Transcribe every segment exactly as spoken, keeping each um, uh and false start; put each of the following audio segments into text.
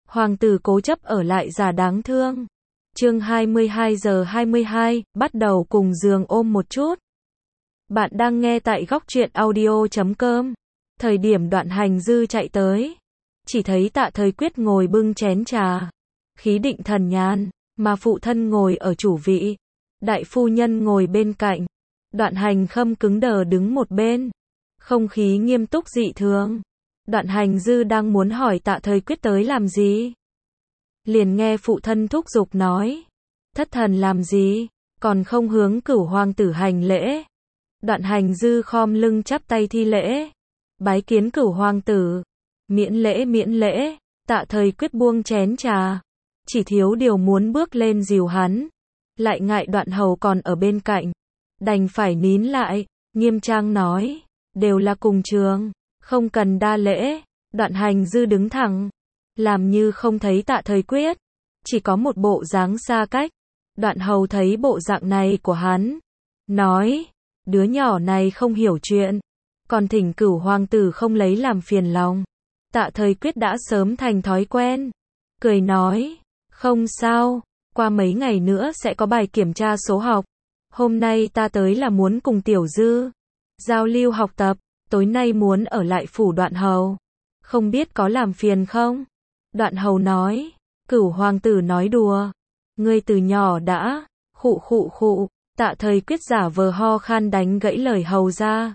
Hoàng tử cố chấp ở lại giả đáng thương. Chương hai mươi hai giờ hai mươi hai, bắt đầu cùng giường ôm một chút. Bạn đang nghe tại góc truyện audio chấm com. Thời điểm Đoạn Hành Dư chạy tới, chỉ thấy Tạ Thời Quyết ngồi bưng chén trà, khí định thần nhàn, mà phụ thân ngồi ở chủ vị, đại phu nhân ngồi bên cạnh, Đoạn Hành Khâm cứng đờ đứng một bên, không khí nghiêm túc dị thường. Đoạn Hành Dư đang muốn hỏi Tạ Thời Quyết tới làm gì, liền nghe phụ thân thúc giục nói, thất thần làm gì, còn không hướng Cửu hoàng tử hành lễ. Đoạn Hành Dư khom lưng chắp tay thi lễ, bái kiến Cửu hoàng tử. Miễn lễ miễn lễ. Tạ Thời Quyết buông chén trà, chỉ thiếu điều muốn bước lên dìu hắn, lại ngại Đoạn hầu còn ở bên cạnh, đành phải nín lại, nghiêm trang nói, đều là cùng trường, không cần đa lễ. Đoạn Hành Dư đứng thẳng, làm như không thấy Tạ Thời Quyết, chỉ có một bộ dáng xa cách. Đoạn hầu thấy bộ dạng này của hắn, nói, đứa nhỏ này không hiểu chuyện, còn thỉnh Cửu hoàng tử không lấy làm phiền lòng. Tạ Thời Quyết đã sớm thành thói quen, cười nói, không sao, qua mấy ngày nữa sẽ có bài kiểm tra số học. Hôm nay ta tới là muốn cùng Tiểu Dư giao lưu học tập, tối nay muốn ở lại phủ Đoạn hầu, không biết có làm phiền không? Đoạn hầu nói, Cửu hoàng tử nói đùa, ngươi từ nhỏ đã, khụ khụ khụ. Tạ Thời Quyết giả vờ ho khan đánh gãy lời hầu ra.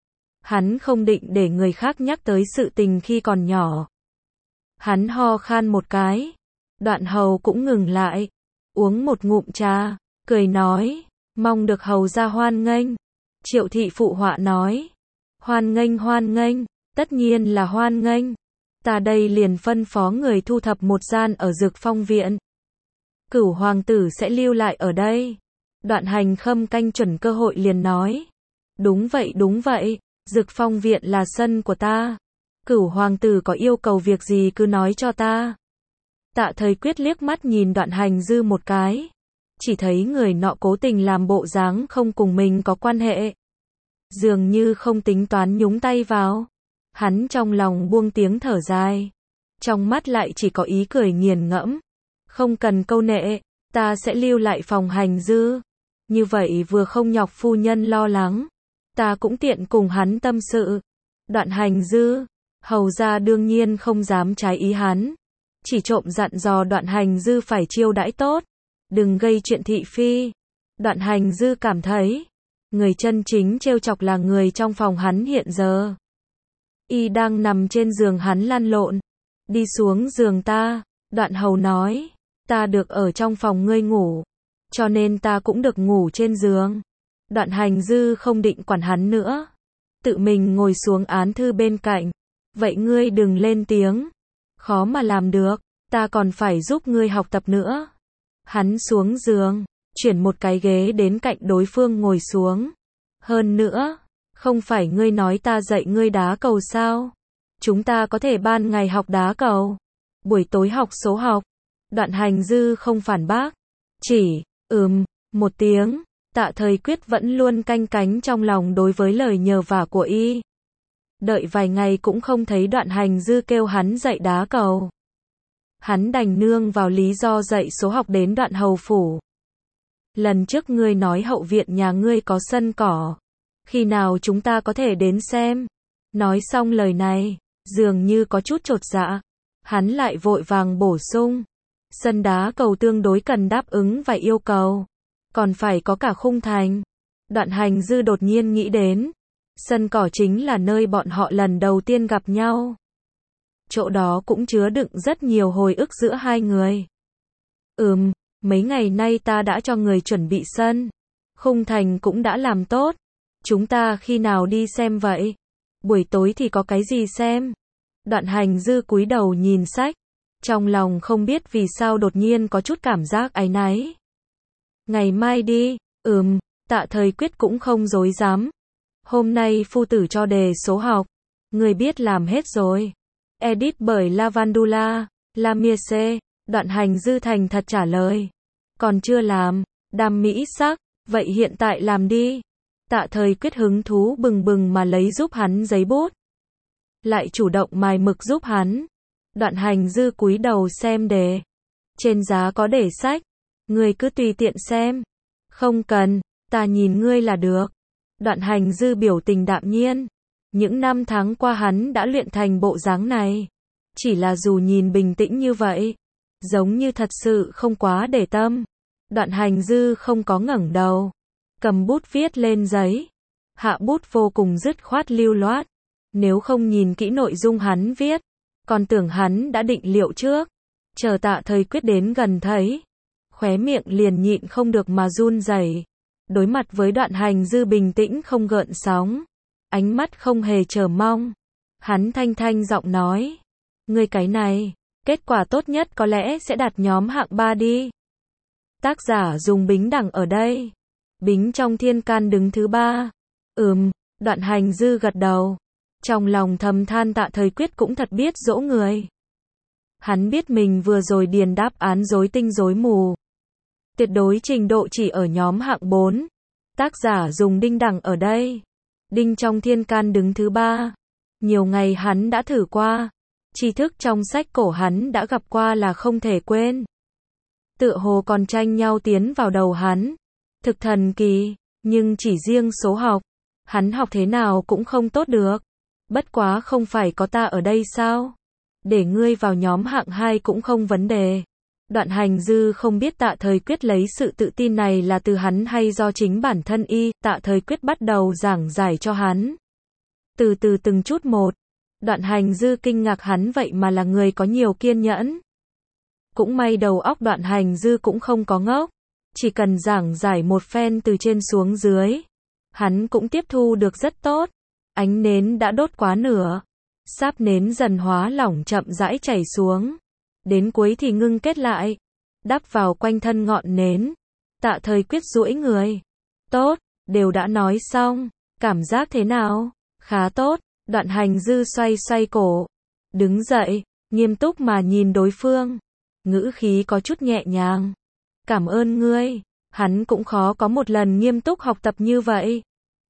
Hắn không định để người khác nhắc tới sự tình khi còn nhỏ. Hắn ho khan một cái, Đoạn hầu cũng ngừng lại, uống một ngụm trà, cười nói, mong được hầu ra hoan nghênh. Triệu thị phụ họa nói, hoan nghênh hoan nghênh, tất nhiên là hoan nghênh. Ta đây liền phân phó người thu thập một gian ở Dực Phong viện. Cửu hoàng tử sẽ lưu lại ở đây. Đoạn Hành Khâm canh chuẩn cơ hội liền nói, đúng vậy đúng vậy, Dực Phong viện là sân của ta. Cửu hoàng tử có yêu cầu việc gì cứ nói cho ta. Tạ Thời Quyết liếc mắt nhìn Đoạn Hành Dư một cái, chỉ thấy người nọ cố tình làm bộ dáng không cùng mình có quan hệ, dường như không tính toán nhúng tay vào. Hắn trong lòng buông tiếng thở dài, trong mắt lại chỉ có ý cười nghiền ngẫm. Không cần câu nệ, ta sẽ lưu lại phòng Hành Dư, như vậy vừa không nhọc phu nhân lo lắng, ta cũng tiện cùng hắn tâm sự. Đoạn Hành Dư, hầu ra đương nhiên không dám trái ý hắn, chỉ trộm dặn dò Đoạn Hành Dư phải chiêu đãi tốt, đừng gây chuyện thị phi. Đoạn Hành Dư cảm thấy, người chân chính trêu chọc là người trong phòng hắn hiện giờ. Y đang nằm trên giường hắn lăn lộn, đi xuống giường ta. Đoạn hầu nói, ta được ở trong phòng ngươi ngủ, cho nên ta cũng được ngủ trên giường. Đoạn Hành Dư không định quản hắn nữa, tự mình ngồi xuống án thư bên cạnh. Vậy ngươi đừng lên tiếng, khó mà làm được, ta còn phải giúp ngươi học tập nữa. Hắn xuống giường, chuyển một cái ghế đến cạnh đối phương ngồi xuống. Hơn nữa, không phải ngươi nói ta dạy ngươi đá cầu sao? Chúng ta có thể ban ngày học đá cầu, buổi tối học số học. Đoạn Hành Dư không phản bác, chỉ, ừm, một tiếng. Tạ Thời Quyết vẫn luôn canh cánh trong lòng đối với lời nhờ vả của y. Đợi vài ngày cũng không thấy Đoạn Hành Dư kêu hắn dạy đá cầu. Hắn đành nương vào lý do dạy số học đến Đoạn hầu phủ. Lần trước ngươi nói hậu viện nhà ngươi có sân cỏ, khi nào chúng ta có thể đến xem? Nói xong lời này, dường như có chút chột dạ, hắn lại vội vàng bổ sung, sân đá cầu tương đối cần đáp ứng vài yêu cầu, còn phải có cả khung thành. Đoạn Hành Dư đột nhiên nghĩ đến, sân cỏ chính là nơi bọn họ lần đầu tiên gặp nhau. Chỗ đó cũng chứa đựng rất nhiều hồi ức giữa hai người. Ừm, mấy ngày nay ta đã cho người chuẩn bị sân, khung thành cũng đã làm tốt. Chúng ta khi nào đi xem vậy? Buổi tối thì có cái gì xem? Đoạn Hành Dư cúi đầu nhìn sách, trong lòng không biết vì sao đột nhiên có chút cảm giác áy náy. Ngày mai đi. Ừm. Tạ Thời Quyết cũng không dối dám. Hôm nay phu tử cho đề số học, người biết làm hết rồi. Edit bởi Lavandula Lamiese. Đoạn Hành Dư thành thật trả lời, còn chưa làm. Đam mỹ sắc, vậy hiện tại làm đi. Tạ Thời Quyết hứng thú bừng bừng mà lấy giúp hắn giấy bút, lại chủ động mài mực giúp hắn. Đoạn Hành Dư cúi đầu xem đề. Trên giá có để sách. Ngươi cứ tùy tiện xem. Không cần, ta nhìn ngươi là được. Đoạn Hành Dư biểu tình đạm nhiên. Những năm tháng qua hắn đã luyện thành bộ dáng này. Chỉ là dù nhìn bình tĩnh như vậy, giống như thật sự không quá để tâm. Đoạn Hành Dư không có ngẩng đầu. Cầm bút viết lên giấy. Hạ bút vô cùng dứt khoát lưu loát. Nếu không nhìn kỹ nội dung hắn viết, còn tưởng hắn đã định liệu trước. Chờ Tạ Thời Quyết đến gần thấy, khóe miệng liền nhịn không được mà run rẩy. Đối mặt với Đoạn Hành Dư bình tĩnh không gợn sóng, ánh mắt không hề chờ mong. Hắn thanh thanh giọng nói, ngươi cái này, kết quả tốt nhất có lẽ sẽ đạt nhóm hạng ba đi. Tác giả dùng Bính Đằng ở đây. Bính trong thiên can đứng thứ ba. Ừm, Đoạn Hành Dư gật đầu. Trong lòng thầm than Tạ Thời Quyết cũng thật biết dỗ người. Hắn biết mình vừa rồi điền đáp án rối tinh rối mù. Tuyệt đối trình độ chỉ ở nhóm hạng bốn. Tác giả dùng Đinh Đằng ở đây. Đinh trong thiên can đứng thứ ba. Nhiều ngày hắn đã thử qua. Tri thức trong sách cổ hắn đã gặp qua là không thể quên. Tựa hồ còn tranh nhau tiến vào đầu hắn. Thực thần kỳ, nhưng chỉ riêng số học, hắn học thế nào cũng không tốt được. Bất quá không phải có ta ở đây sao? Để ngươi vào nhóm hạng hai cũng không vấn đề. Đoạn Hành Dư không biết Tạ Thời Quyết lấy sự tự tin này là từ hắn hay do chính bản thân y. Tạ Thời Quyết bắt đầu giảng giải cho hắn. Từ từ từng chút một. Đoạn Hành Dư kinh ngạc hắn vậy mà là người có nhiều kiên nhẫn. Cũng may đầu óc Đoạn Hành Dư cũng không có ngốc. Chỉ cần giảng giải một phen từ trên xuống dưới, hắn cũng tiếp thu được rất tốt. Ánh nến đã đốt quá nửa. Sáp nến dần hóa lỏng chậm rãi chảy xuống. Đến cuối thì ngưng kết lại. Đắp vào quanh thân ngọn nến. Tạ Thời Quyết duỗi người. Tốt, đều đã nói xong. Cảm giác thế nào? Khá tốt. Đoạn Hành Dư xoay xoay cổ. Đứng dậy, nghiêm túc mà nhìn đối phương. Ngữ khí có chút nhẹ nhàng. Cảm ơn ngươi. Hắn cũng khó có một lần nghiêm túc học tập như vậy.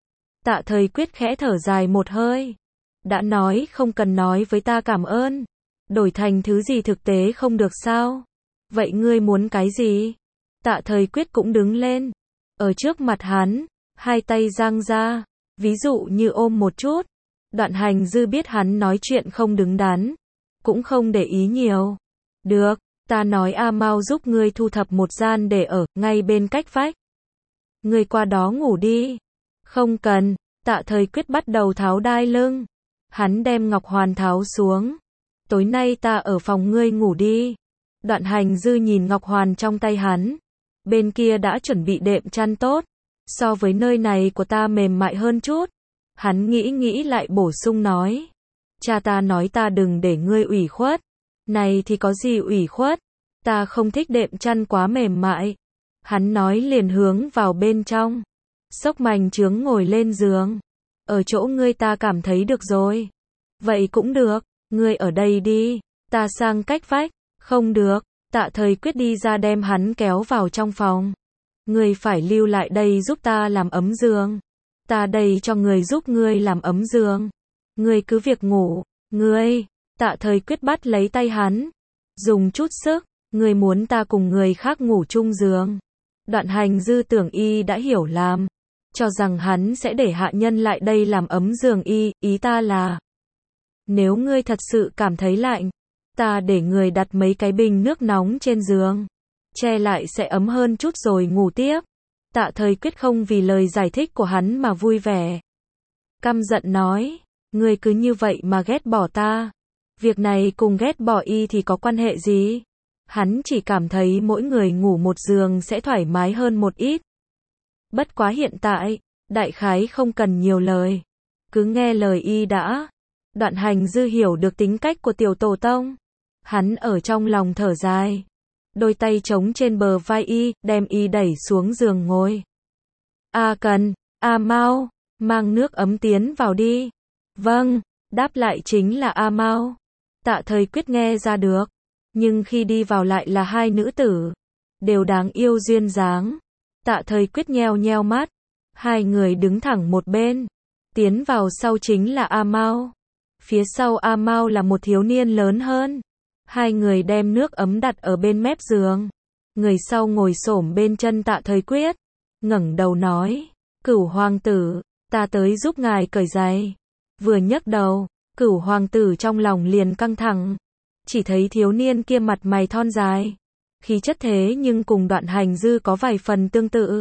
Tạ Thời Quyết khẽ thở dài một hơi. Đã nói không cần nói với ta cảm ơn. Đổi thành thứ gì thực tế không được sao? Vậy ngươi muốn cái gì? Tạ Thời Quyết cũng đứng lên. Ở trước mặt hắn, hai tay dang ra. Ví dụ như ôm một chút. Đoạn Hành Dư biết hắn nói chuyện không đứng đắn. Cũng không để ý nhiều. Được. Ta nói A Mao giúp ngươi thu thập một gian để ở, ngay bên cách vách. Ngươi qua đó ngủ đi. Không cần, Tạ Thời Quyết bắt đầu tháo đai lưng. Hắn đem ngọc hoàn tháo xuống. Tối nay ta ở phòng ngươi ngủ đi. Đoạn Hành Dư nhìn ngọc hoàn trong tay hắn. Bên kia đã chuẩn bị đệm chăn tốt. So với nơi này của ta mềm mại hơn chút. Hắn nghĩ nghĩ lại bổ sung nói. Cha ta nói ta đừng để ngươi ủy khuất. Này thì có gì ủy khuất, ta không thích đệm chăn quá mềm mại. Hắn nói liền hướng vào bên trong. Xốc mành chướng ngồi lên giường. Ở chỗ ngươi ta cảm thấy được rồi. Vậy cũng được, ngươi ở đây đi, ta sang cách vách. Không được, Tạ Thời Quyết đi ra đem hắn kéo vào trong phòng. Ngươi phải lưu lại đây giúp ta làm ấm giường. Ta đây cho người giúp ngươi làm ấm giường. Ngươi cứ việc ngủ, ngươi. Tạ Thời Quyết bắt lấy tay hắn. Dùng chút sức, ngươi muốn ta cùng người khác ngủ chung giường. Đoạn Hành Dư tưởng y đã hiểu làm. Cho rằng hắn sẽ để hạ nhân lại đây làm ấm giường y, ý ta là. Nếu ngươi thật sự cảm thấy lạnh, ta để người đặt mấy cái bình nước nóng trên giường. Che lại sẽ ấm hơn chút rồi ngủ tiếp. Tạ Thời Quyết không vì lời giải thích của hắn mà vui vẻ. Căm giận nói, ngươi cứ như vậy mà ghét bỏ ta. Việc này cùng ghét bỏ y thì có quan hệ gì? Hắn chỉ cảm thấy mỗi người ngủ một giường sẽ thoải mái hơn một ít. Bất quá hiện tại, đại khái không cần nhiều lời. Cứ nghe lời y đã. Đoạn Hành Dư hiểu được tính cách của tiểu tổ tông. Hắn ở trong lòng thở dài. Đôi tay trống trên bờ vai y, đem y đẩy xuống giường ngồi. A Cần, A Mao, mang nước ấm tiến vào đi. Vâng, đáp lại chính là A Mao. Tạ Thời Quyết nghe ra được. Nhưng khi đi vào lại là hai nữ tử. Đều đáng yêu duyên dáng. Tạ Thời Quyết nheo nheo mắt. Hai người đứng thẳng một bên. Tiến vào sau chính là A Mao. Phía sau A Mao là một thiếu niên lớn hơn. Hai người đem nước ấm đặt ở bên mép giường. Người sau ngồi xổm bên chân Tạ Thời Quyết, ngẩng đầu nói, Cửu hoàng tử, ta tới giúp ngài cởi giày. Vừa nhấc đầu, Cửu hoàng tử trong lòng liền căng thẳng. Chỉ thấy thiếu niên kia mặt mày thon dài, khí chất thế nhưng cùng Đoạn Hành Dư có vài phần tương tự.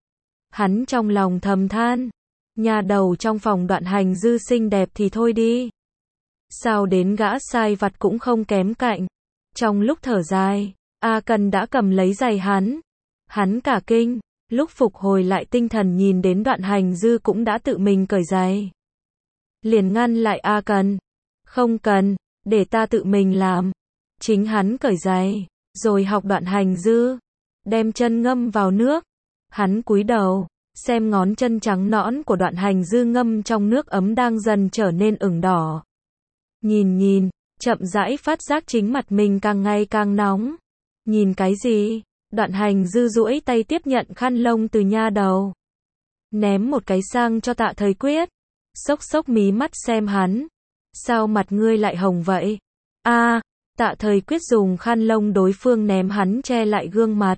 Hắn trong lòng thầm than, nhà đầu trong phòng Đoạn Hành Dư xinh đẹp thì thôi đi, sao đến gã sai vặt cũng không kém cạnh. Trong lúc thở dài, A Cần đã cầm lấy giày hắn. Hắn cả kinh, lúc phục hồi lại tinh thần nhìn đến Đoạn Hành Dư cũng đã tự mình cởi giày. Liền ngăn lại A Cần, không cần, để ta tự mình làm. Chính hắn cởi giày, rồi học Đoạn Hành Dư, đem chân ngâm vào nước. Hắn cúi đầu, xem ngón chân trắng nõn của Đoạn Hành Dư ngâm trong nước ấm đang dần trở nên ửng đỏ. Nhìn nhìn, chậm rãi phát giác chính mặt mình càng ngày càng nóng. Nhìn cái gì? Đoạn Hành Dư duỗi tay tiếp nhận khăn lông từ nha đầu, ném một cái sang cho Tạ Thời Quyết, xốc xốc mí mắt xem hắn. Sao mặt ngươi lại hồng vậy? A, à, Tạ Thời Quyết dùng khăn lông đối phương ném hắn che lại gương mặt.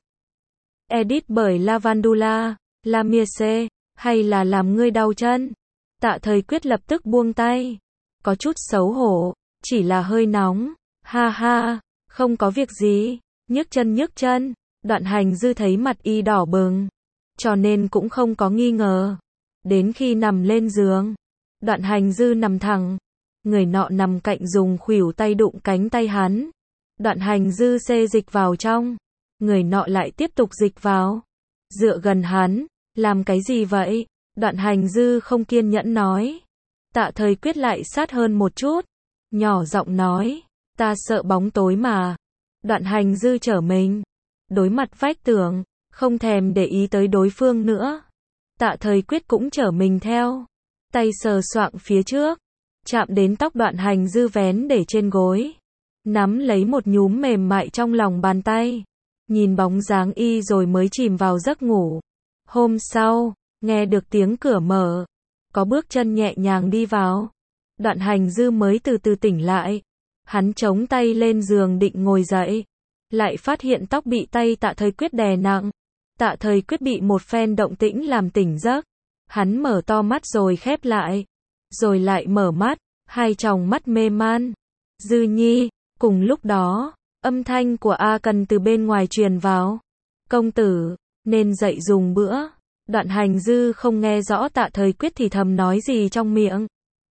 Edit bởi Lavandula, Lamiese, hay là làm ngươi đau chân? Tạ Thời Quyết lập tức buông tay, có chút xấu hổ, chỉ là hơi nóng. Ha ha, không có việc gì, nhức chân nhức chân. Đoạn Hành Dư thấy mặt y đỏ bừng, cho nên cũng không có nghi ngờ. Đến khi nằm lên giường, Đoạn Hành Dư nằm thẳng, người nọ nằm cạnh dùng khuỷu tay đụng cánh tay hắn. Đoạn Hành Dư xê dịch vào trong, người nọ lại tiếp tục dịch vào. Dựa gần hắn, làm cái gì vậy? Đoạn Hành Dư không kiên nhẫn nói. Tạ Thời Quyết lại sát hơn một chút, nhỏ giọng nói, ta sợ bóng tối mà. Đoạn Hành Dư trở mình, đối mặt vách tường, không thèm để ý tới đối phương nữa. Tạ Thời Quyết cũng trở mình theo, tay sờ soạng phía trước, chạm đến tóc Đoạn Hành Dư vén để trên gối, nắm lấy một nhúm mềm mại trong lòng bàn tay, nhìn bóng dáng y rồi mới chìm vào giấc ngủ. Hôm sau, nghe được tiếng cửa mở, có bước chân nhẹ nhàng đi vào. Đoạn Hành Dư mới từ từ tỉnh lại. Hắn chống tay lên giường định ngồi dậy, lại phát hiện tóc bị tay Tạ Thời Quyết đè nặng. Tạ Thời Quyết bị một phen động tĩnh làm tỉnh giấc. Hắn mở to mắt rồi khép lại, rồi lại mở mắt, hai tròng mắt mê man. Dư Nhi. Cùng lúc đó, âm thanh của A Cần từ bên ngoài truyền vào. Công tử, nên dậy dùng bữa. Đoạn Hành Dư không nghe rõ Tạ Thời Quyết thì thầm nói gì trong miệng,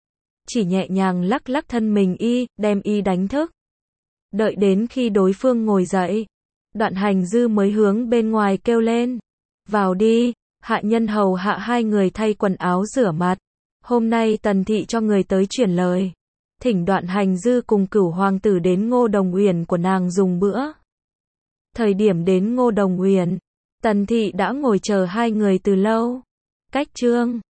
chỉ nhẹ nhàng lắc lắc thân mình y, đem y đánh thức. Đợi đến khi đối phương ngồi dậy, Đoạn Hành Dư mới hướng bên ngoài kêu lên, vào đi. Hạ nhân hầu hạ hai người thay quần áo rửa mặt. Hôm nay Tần thị cho người tới truyền lời, thỉnh Đoạn Hành Dư cùng Cửu hoàng tử đến Ngô Đồng Uyển của nàng dùng bữa. Thời điểm đến Ngô Đồng Uyển, Tần thị đã ngồi chờ hai người từ lâu. Cách chương